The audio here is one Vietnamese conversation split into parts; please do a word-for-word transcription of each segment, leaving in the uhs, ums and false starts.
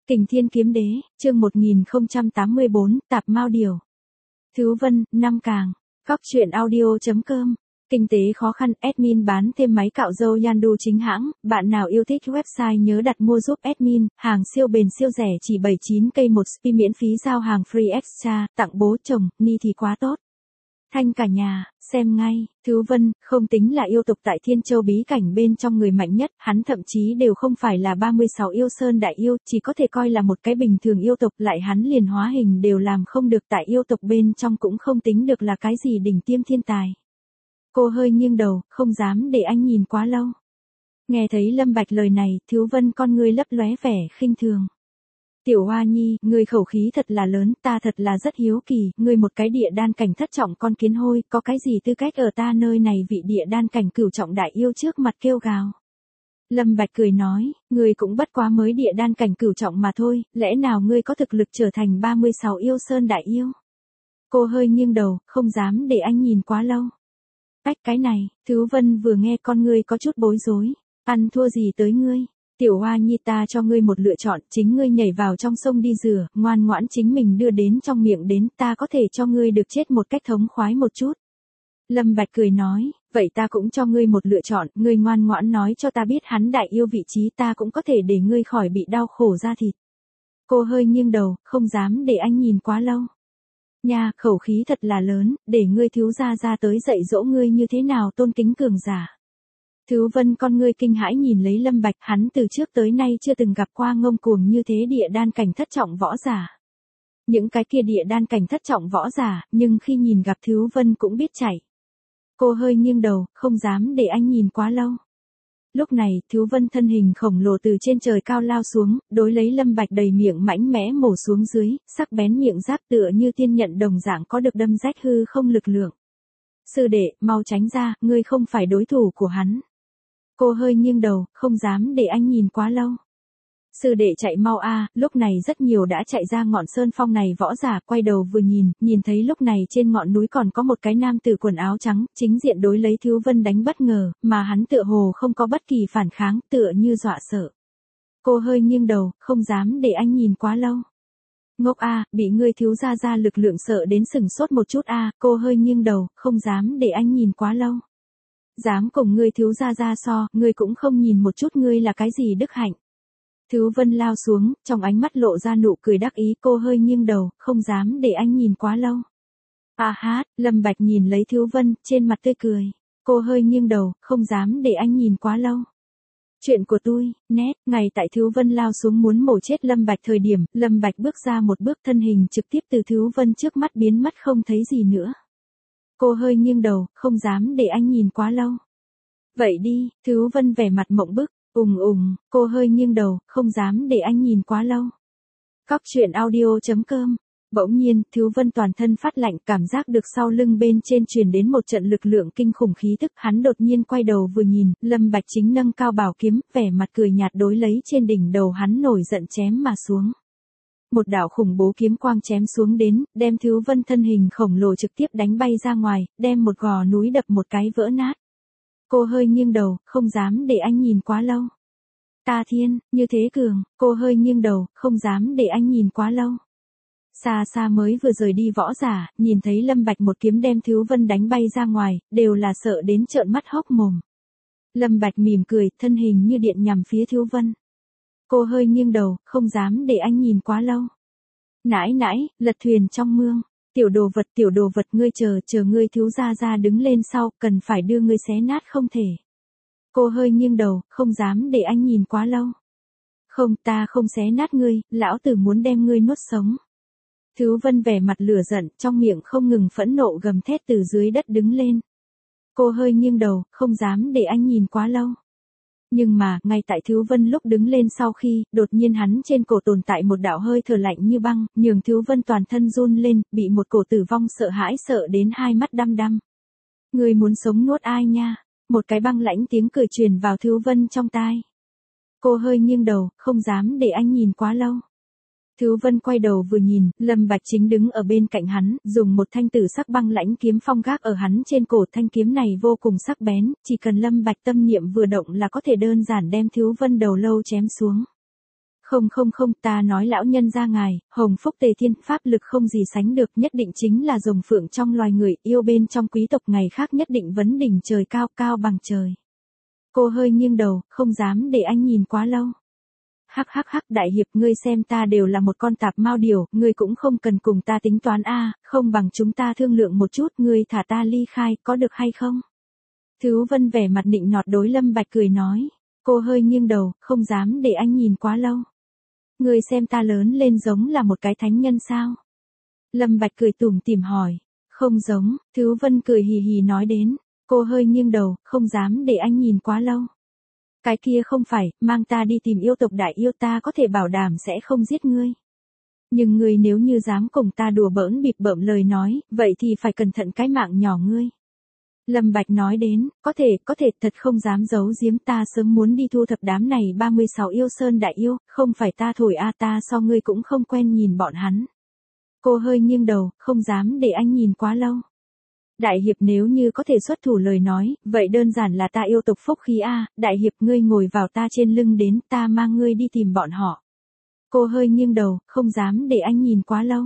Kình Thiên Kiếm Đế, chương một nghìn không trăm tám mươi bốn, Tạp Mao Điều. Thứ Vân, Năm Càng, Cóc truyện audio chấm com. Kinh tế khó khăn, admin bán thêm máy cạo râu Yandu chính hãng, bạn nào yêu thích website nhớ đặt mua giúp admin, hàng siêu bền siêu rẻ chỉ bảy mươi chín cây một spi miễn phí giao hàng free extra, tặng bố chồng, ni thì quá tốt. Thanh cả nhà, xem ngay, Thứ Vân, không tính là yêu tục tại Thiên Châu bí cảnh bên trong người mạnh nhất, hắn thậm chí đều không phải là ba mươi sáu yêu sơn đại yêu, chỉ có thể coi là một cái bình thường yêu tục, lại hắn liền hóa hình đều làm không được tại yêu tục bên trong cũng không tính được là cái gì đỉnh tiêm thiên tài. Cô hơi nghiêng đầu, không dám để anh nhìn quá lâu. Nghe thấy Lâm Bạch lời này, Thứ Vân con ngươi lấp lóe vẻ khinh thường. Tiểu Hoa Nhi, ngươi khẩu khí thật là lớn, ta thật là rất hiếu kỳ, ngươi một cái địa đan cảnh thất trọng con kiến hôi, có cái gì tư cách ở ta nơi này vị địa đan cảnh cửu trọng đại yêu trước mặt kêu gào. Lâm Bạch cười nói, ngươi cũng bất quá mới địa đan cảnh cửu trọng mà thôi, lẽ nào ngươi có thực lực trở thành ba mươi sáu yêu sơn đại yêu? Cô hơi nghiêng đầu, không dám để anh nhìn quá lâu. Ách cái này, Thứ Vân vừa nghe con ngươi có chút bối rối, ăn thua gì tới ngươi? Tiểu Hoa Nhi ta cho ngươi một lựa chọn, chính ngươi nhảy vào trong sông đi rửa, ngoan ngoãn chính mình đưa đến trong miệng đến, ta có thể cho ngươi được chết một cách thống khoái một chút. Lâm Bạch cười nói, vậy ta cũng cho ngươi một lựa chọn, ngươi ngoan ngoãn nói cho ta biết hắn đại yêu vị trí ta cũng có thể để ngươi khỏi bị đau khổ da thịt. Cô hơi nghiêng đầu, không dám để anh nhìn quá lâu. Nha, khẩu khí thật là lớn, để ngươi thiếu gia ra tới dạy dỗ ngươi như thế nào tôn kính cường giả. Thứ Vân con ngươi kinh hãi nhìn lấy Lâm Bạch, hắn từ trước tới nay chưa từng gặp qua ngông cuồng như thế địa đan cảnh thất trọng võ giả. Những cái kia địa đan cảnh thất trọng võ giả, nhưng khi nhìn gặp Thứ Vân cũng biết chạy. Cô hơi nghiêng đầu, không dám để anh nhìn quá lâu. Lúc này, Thứ Vân thân hình khổng lồ từ trên trời cao lao xuống, đối lấy Lâm Bạch đầy miệng mãnh mẽ mổ xuống dưới, sắc bén miệng giáp tựa như tiên nhận đồng dạng có được đâm rách hư không lực lượng. Sư đệ, mau tránh ra, ngươi không phải đối thủ của hắn. Cô hơi nghiêng đầu, không dám để anh nhìn quá lâu. Sư đệ chạy mau a, lúc này rất nhiều đã chạy ra ngọn sơn phong này võ giả quay đầu vừa nhìn, nhìn thấy lúc này trên ngọn núi còn có một cái nam tử quần áo trắng, chính diện đối lấy Thứ Vân đánh bất ngờ, mà hắn tựa hồ không có bất kỳ phản kháng, tựa như dọa sợ. Cô hơi nghiêng đầu, không dám để anh nhìn quá lâu. Ngốc a, bị ngươi thiếu gia ra lực lượng sợ đến sừng sốt một chút a, cô hơi nghiêng đầu, không dám để anh nhìn quá lâu. Dám cùng ngươi thiếu gia ra so, ngươi cũng không nhìn một chút ngươi là cái gì đức hạnh. Thứ Vân lao xuống, trong ánh mắt lộ ra nụ cười đắc ý, cô hơi nghiêng đầu, không dám để anh nhìn quá lâu. À hát, Lâm Bạch nhìn lấy Thứ Vân, trên mặt tươi cười. Cô hơi nghiêng đầu, không dám để anh nhìn quá lâu. Chuyện của tôi, nét, ngày tại Thứ Vân lao xuống muốn mổ chết Lâm Bạch thời điểm, Lâm Bạch bước ra một bước thân hình trực tiếp từ Thứ Vân trước mắt biến mất không thấy gì nữa. Cô hơi nghiêng đầu, không dám để anh nhìn quá lâu. Vậy đi, Thứ Vân vẻ mặt mộng bức, ùng ùng, cô hơi nghiêng đầu, không dám để anh nhìn quá lâu. Cóc truyện audio chấm com. Bỗng nhiên, Thứ Vân toàn thân phát lạnh, cảm giác được sau lưng bên trên truyền đến một trận lực lượng kinh khủng khí tức, hắn đột nhiên quay đầu vừa nhìn, Lâm Bạch chính nâng cao bảo kiếm, vẻ mặt cười nhạt đối lấy trên đỉnh đầu hắn nổi giận chém mà xuống. Một đạo khủng bố kiếm quang chém xuống đến, đem Thứ Vân thân hình khổng lồ trực tiếp đánh bay ra ngoài, đem một gò núi đập một cái vỡ nát. Cô hơi nghiêng đầu, không dám để anh nhìn quá lâu. Ta thiên, như thế cường, cô hơi nghiêng đầu, không dám để anh nhìn quá lâu. Xa xa mới vừa rời đi võ giả, nhìn thấy Lâm Bạch một kiếm đem Thứ Vân đánh bay ra ngoài, đều là sợ đến trợn mắt hốc mồm. Lâm Bạch mỉm cười, thân hình như điện nhằm phía Thứ Vân. Cô hơi nghiêng đầu, không dám để anh nhìn quá lâu. Nãi nãi, lật thuyền trong mương. Tiểu đồ vật, tiểu đồ vật, ngươi chờ, chờ ngươi thiếu gia ra đứng lên sau, cần phải đưa ngươi xé nát không thể. Cô hơi nghiêng đầu, không dám để anh nhìn quá lâu. Không, ta không xé nát ngươi, lão tử muốn đem ngươi nuốt sống. Thứ Vân vẻ mặt lửa giận, trong miệng không ngừng phẫn nộ gầm thét từ dưới đất đứng lên. Cô hơi nghiêng đầu, không dám để anh nhìn quá lâu. Nhưng mà, ngay tại Thứ Vân lúc đứng lên sau khi, đột nhiên hắn trên cổ tồn tại một đạo hơi thở lạnh như băng, nhường Thứ Vân toàn thân run lên, bị một cổ tử vong sợ hãi sợ đến hai mắt đăm đăm. Người muốn sống nuốt ai nha? Một cái băng lãnh tiếng cười truyền vào Thứ Vân trong tai. Cô hơi nghiêng đầu, không dám để anh nhìn quá lâu. Thứ Vân quay đầu vừa nhìn, Lâm Bạch chính đứng ở bên cạnh hắn, dùng một thanh tử sắc băng lãnh kiếm phong gác ở hắn trên cổ, thanh kiếm này vô cùng sắc bén, chỉ cần Lâm Bạch tâm niệm vừa động là có thể đơn giản đem Thứ Vân đầu lâu chém xuống. Không không không, ta nói lão nhân gia ngài, hồng phúc tề thiên, pháp lực không gì sánh được, nhất định chính là rồng phượng trong loài người, yêu bên trong quý tộc ngày khác nhất định vấn đỉnh trời cao, cao bằng trời. Cô hơi nghiêng đầu, không dám để anh nhìn quá lâu. Hắc hắc hắc, đại hiệp, ngươi xem ta đều là một con tạp mao điểu, ngươi cũng không cần cùng ta tính toán a, không bằng chúng ta thương lượng một chút, ngươi thả ta ly khai, có được hay không? Thứ Vân vẻ mặt nịnh nọt đối Lâm Bạch cười nói. Cô hơi nghiêng đầu, không dám để anh nhìn quá lâu. Ngươi xem ta lớn lên giống là một cái thánh nhân sao? Lâm Bạch cười tủm tỉm hỏi. Không giống, Thứ Vân cười hì hì nói đến. Cô hơi nghiêng đầu, không dám để anh nhìn quá lâu. Cái kia không phải, mang ta đi tìm yêu tộc đại yêu, ta có thể bảo đảm sẽ không giết ngươi. Nhưng ngươi nếu như dám cùng ta đùa bỡn bịp bợm lời nói, vậy thì phải cẩn thận cái mạng nhỏ ngươi. Lâm Bạch nói đến, có thể, có thể, thật không dám giấu giếm, ta sớm muốn đi thu thập đám này ba mươi sáu yêu sơn đại yêu, không phải ta thổi a, ta so ngươi cũng không quen nhìn bọn hắn. Cô hơi nghiêng đầu, không dám để anh nhìn quá lâu. Đại hiệp, nếu như có thể xuất thủ lời nói, vậy đơn giản là ta yêu tộc phúc khí a, đại hiệp, ngươi ngồi vào ta trên lưng đến, ta mang ngươi đi tìm bọn họ. Cô hơi nghiêng đầu, không dám để anh nhìn quá lâu.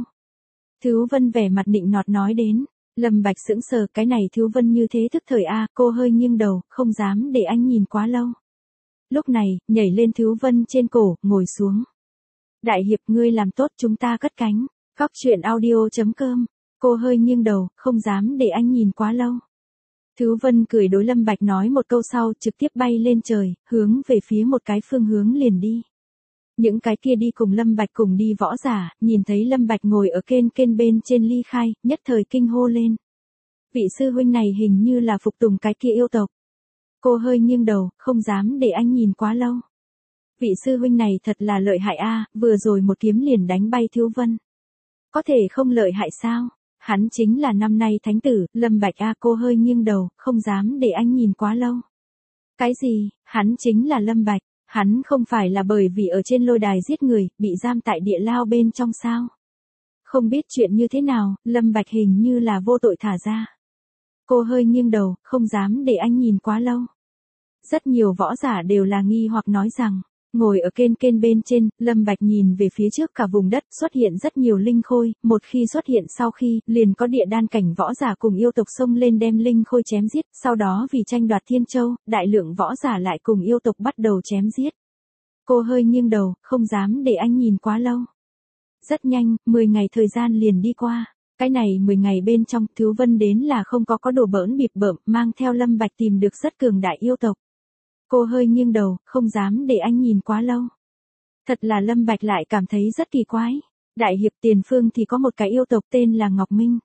Thứ Vân vẻ mặt nịnh nọt nói đến. Lâm Bạch sững sờ, cái này Thứ Vân như thế thức thời a, cô hơi nghiêng đầu, không dám để anh nhìn quá lâu. Lúc này, nhảy lên Thứ Vân trên cổ, ngồi xuống. Đại hiệp, ngươi làm tốt, chúng ta cất cánh. Góc truyện audio chấm com. Cô hơi nghiêng đầu, không dám để anh nhìn quá lâu. Thứ Vân cười đối Lâm Bạch nói một câu sau, trực tiếp bay lên trời, hướng về phía một cái phương hướng liền đi. Những cái kia đi cùng Lâm Bạch cùng đi võ giả, nhìn thấy Lâm Bạch ngồi ở kên kên bên trên ly khai, nhất thời kinh hô lên. Vị sư huynh này hình như là phục tùng cái kia yêu tộc. Cô hơi nghiêng đầu, không dám để anh nhìn quá lâu. Vị sư huynh này thật là lợi hại a, vừa rồi một kiếm liền đánh bay Thứ Vân. Có thể không lợi hại sao? Hắn chính là năm nay thánh tử, Lâm Bạch a, cô hơi nghiêng đầu, không dám để anh nhìn quá lâu. Cái gì? Hắn chính là Lâm Bạch. Hắn không phải là bởi vì ở trên lôi đài giết người, bị giam tại địa lao bên trong sao? Không biết chuyện như thế nào, Lâm Bạch hình như là vô tội thả ra. Cô hơi nghiêng đầu, không dám để anh nhìn quá lâu. Rất nhiều võ giả đều là nghi hoặc nói rằng, ngồi ở kên kên bên trên, Lâm Bạch nhìn về phía trước cả vùng đất xuất hiện rất nhiều linh khôi, một khi xuất hiện sau khi, liền có địa đan cảnh võ giả cùng yêu tộc xông lên đem linh khôi chém giết, sau đó vì tranh đoạt thiên châu, đại lượng võ giả lại cùng yêu tộc bắt đầu chém giết. Cô hơi nghiêng đầu, không dám để anh nhìn quá lâu. Rất nhanh, mười ngày thời gian liền đi qua. Cái này mười ngày bên trong, Thứ Vân đến là không có có đồ bỡn bịp bợm, mang theo Lâm Bạch tìm được rất cường đại yêu tộc. Cô hơi nghiêng đầu, không dám để anh nhìn quá lâu. Thật là Lâm Bạch lại cảm thấy rất kỳ quái. Đại hiệp, tiền phương thì có một cái yêu tộc tên là Ngọc Minh.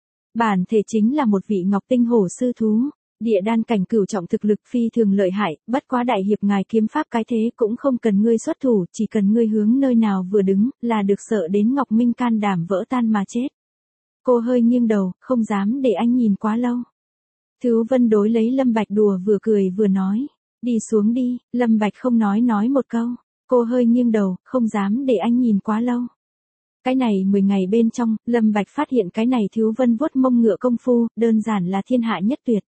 Bản thể chính là một vị Ngọc Tinh hổ sư thú. Địa đan cảnh cửu trọng thực lực phi thường lợi hại, bất quá đại hiệp ngài kiếm pháp cái thế cũng không cần ngươi xuất thủ, chỉ cần ngươi hướng nơi nào vừa đứng, là được sợ đến Ngọc Minh can đảm vỡ tan mà chết. Cô hơi nghiêng đầu, không dám để anh nhìn quá lâu. Thứ Vân đối lấy Lâm Bạch đùa vừa cười vừa nói. Đi xuống đi, Lâm Bạch không nói nói một câu. Cô hơi nghiêng đầu, không dám để anh nhìn quá lâu. Cái này mười ngày bên trong, Lâm Bạch phát hiện cái này Thứ Vân vuốt mông ngựa công phu, đơn giản là thiên hạ nhất tuyệt.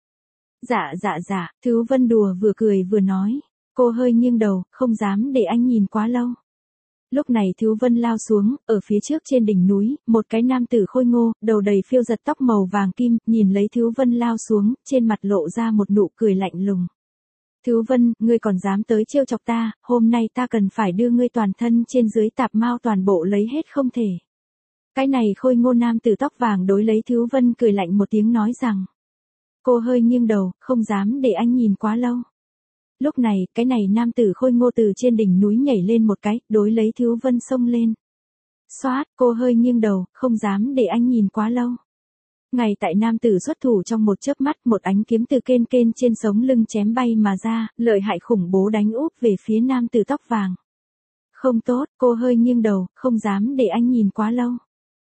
Dạ dạ dạ, Thứ Vân đùa vừa cười vừa nói. Cô hơi nghiêng đầu, không dám để anh nhìn quá lâu. Lúc này Thứ Vân lao xuống, ở phía trước trên đỉnh núi, một cái nam tử khôi ngô, đầu đầy phiêu giật tóc màu vàng kim, nhìn lấy Thứ Vân lao xuống, trên mặt lộ ra một nụ cười lạnh lùng. Thứ Vân, ngươi còn dám tới trêu chọc ta, hôm nay ta cần phải đưa ngươi toàn thân trên dưới tạp mao toàn bộ lấy hết không thể. Cái này khôi ngô nam tử tóc vàng đối lấy Thứ Vân cười lạnh một tiếng nói rằng. Cô hơi nghiêng đầu, không dám để anh nhìn quá lâu. Lúc này, cái này nam tử khôi ngô từ trên đỉnh núi nhảy lên một cái, đối lấy Thứ Vân xông lên. Xoát, cô hơi nghiêng đầu, không dám để anh nhìn quá lâu. Ngay tại nam tử xuất thủ trong một chớp mắt, một ánh kiếm từ kên kên trên sống lưng chém bay mà ra, lợi hại khủng bố đánh úp về phía nam tử tóc vàng. Không tốt, cô hơi nghiêng đầu, không dám để anh nhìn quá lâu.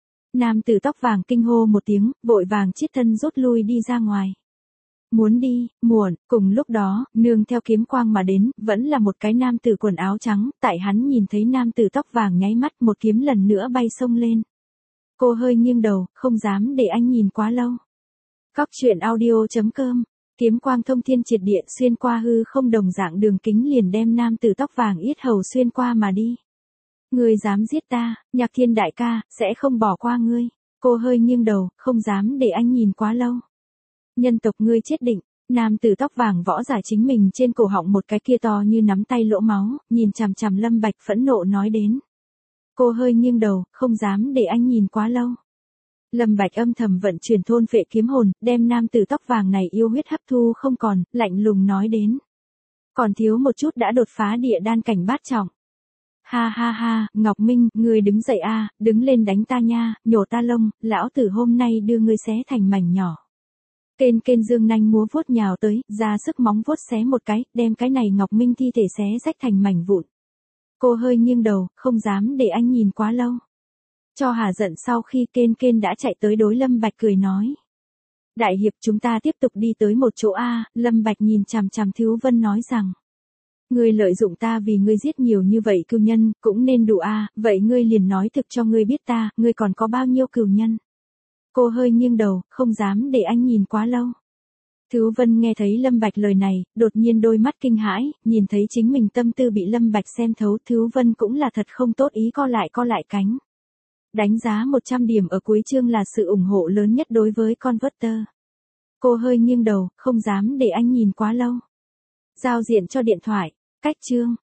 Nam tử tóc vàng kinh hô một tiếng, vội vàng chiết thân rút lui đi ra ngoài. Muốn đi, muộn, cùng lúc đó, nương theo kiếm quang mà đến, vẫn là một cái nam tử quần áo trắng, tại hắn nhìn thấy nam tử tóc vàng nháy mắt, một kiếm lần nữa bay xông lên. Cô hơi nghiêng đầu, không dám để anh nhìn quá lâu. Góc truyện audio chấm com, kiếm quang thông thiên triệt địa xuyên qua hư không đồng dạng đường kính liền đem nam tử tóc vàng yết hầu xuyên qua mà đi. Ngươi dám giết ta, Nhạc Thiên đại ca, sẽ không bỏ qua ngươi. Cô hơi nghiêng đầu, không dám để anh nhìn quá lâu. Nhân tộc ngươi chết định. Nam tử tóc vàng võ giả chính mình trên cổ họng một cái kia to như nắm tay lỗ máu, nhìn chằm chằm Lâm Bạch phẫn nộ nói đến. Cô hơi nghiêng đầu, không dám để anh nhìn quá lâu. Lâm Bạch âm thầm vận chuyển thôn phệ kiếm hồn, đem nam tử tóc vàng này yêu huyết hấp thu không còn, lạnh lùng nói đến. Còn thiếu một chút đã đột phá địa đan cảnh bát trọng. Ha ha ha, Ngọc Minh, ngươi đứng dậy a, đứng lên đánh ta nha, nhổ ta lông, lão tử hôm nay đưa ngươi xé thành mảnh nhỏ. Kên kên dương nanh múa vuốt nhào tới, ra sức móng vuốt xé một cái, đem cái này Ngọc Minh thi thể xé rách thành mảnh vụn. Cô hơi nghiêng đầu, không dám để anh nhìn quá lâu. Cho hà giận sau khi kên kên đã chạy tới đối Lâm Bạch cười nói. Đại hiệp chúng ta tiếp tục đi tới một chỗ A, Lâm Bạch nhìn chằm chằm Thiếu Vân nói rằng. Ngươi lợi dụng ta vì ngươi giết nhiều như vậy cừu nhân, cũng nên đủ A, vậy ngươi liền nói thực cho ngươi biết ta, ngươi còn có bao nhiêu cừu nhân. Cô hơi nghiêng đầu, không dám để anh nhìn quá lâu. Thiếu Vân nghe thấy Lâm Bạch lời này, đột nhiên đôi mắt kinh hãi, nhìn thấy chính mình tâm tư bị Lâm Bạch xem thấu, Thiếu Vân cũng là thật không tốt ý co lại co lại cánh. Đánh giá một trăm điểm ở cuối chương là sự ủng hộ lớn nhất đối với Converter. Cô hơi nghiêng đầu, không dám để anh nhìn quá lâu. Giao diện cho điện thoại, cách chương.